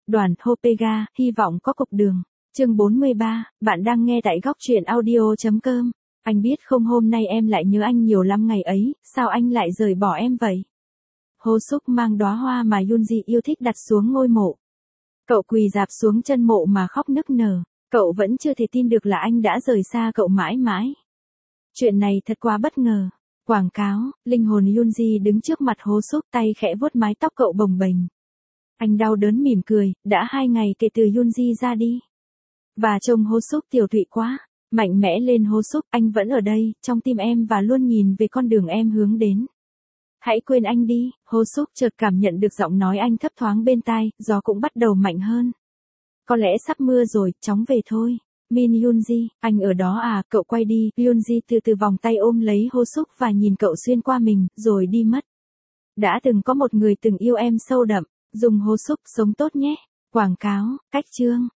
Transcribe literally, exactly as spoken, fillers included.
Đoàn Hopega, hy vọng có cục đường. Chương bốn mươi ba, bạn đang nghe tại góc truyện audio chấm com. Anh biết không, hôm nay em lại nhớ anh nhiều lắm ngày ấy, sao anh lại rời bỏ em vậy? Ho Suk mang đóa hoa mà Yoonji yêu thích đặt xuống ngôi mộ. Cậu quỳ rạp xuống chân mộ mà khóc nức nở. Cậu vẫn chưa thể tin được là anh đã rời xa cậu mãi mãi. Chuyện này thật quá bất ngờ. Quảng cáo, linh hồn Yoonji đứng trước mặt Ho Suk, tay khẽ vuốt mái tóc cậu bồng bềnh. Anh đau đớn mỉm cười, đã hai ngày kể từ Yoonji ra đi. Và trông Ho Suk tiểu tụy quá. Mạnh mẽ lên Ho Suk, anh vẫn ở đây, trong tim em và luôn nhìn về con đường em hướng đến. Hãy quên anh đi. Ho Suk chợt cảm nhận được giọng nói anh thấp thoáng bên tai, gió cũng bắt đầu mạnh hơn. Có lẽ sắp mưa rồi, chóng về thôi. Min Yoonji, anh ở đó à? Cậu quay đi. Yoonji từ từ vòng tay ôm lấy Ho Suk và nhìn cậu xuyên qua mình, rồi đi mất. Đã từng có một người từng yêu em sâu đậm. Dùng Ho Suk, sống tốt nhé. Quảng cáo, cách chương.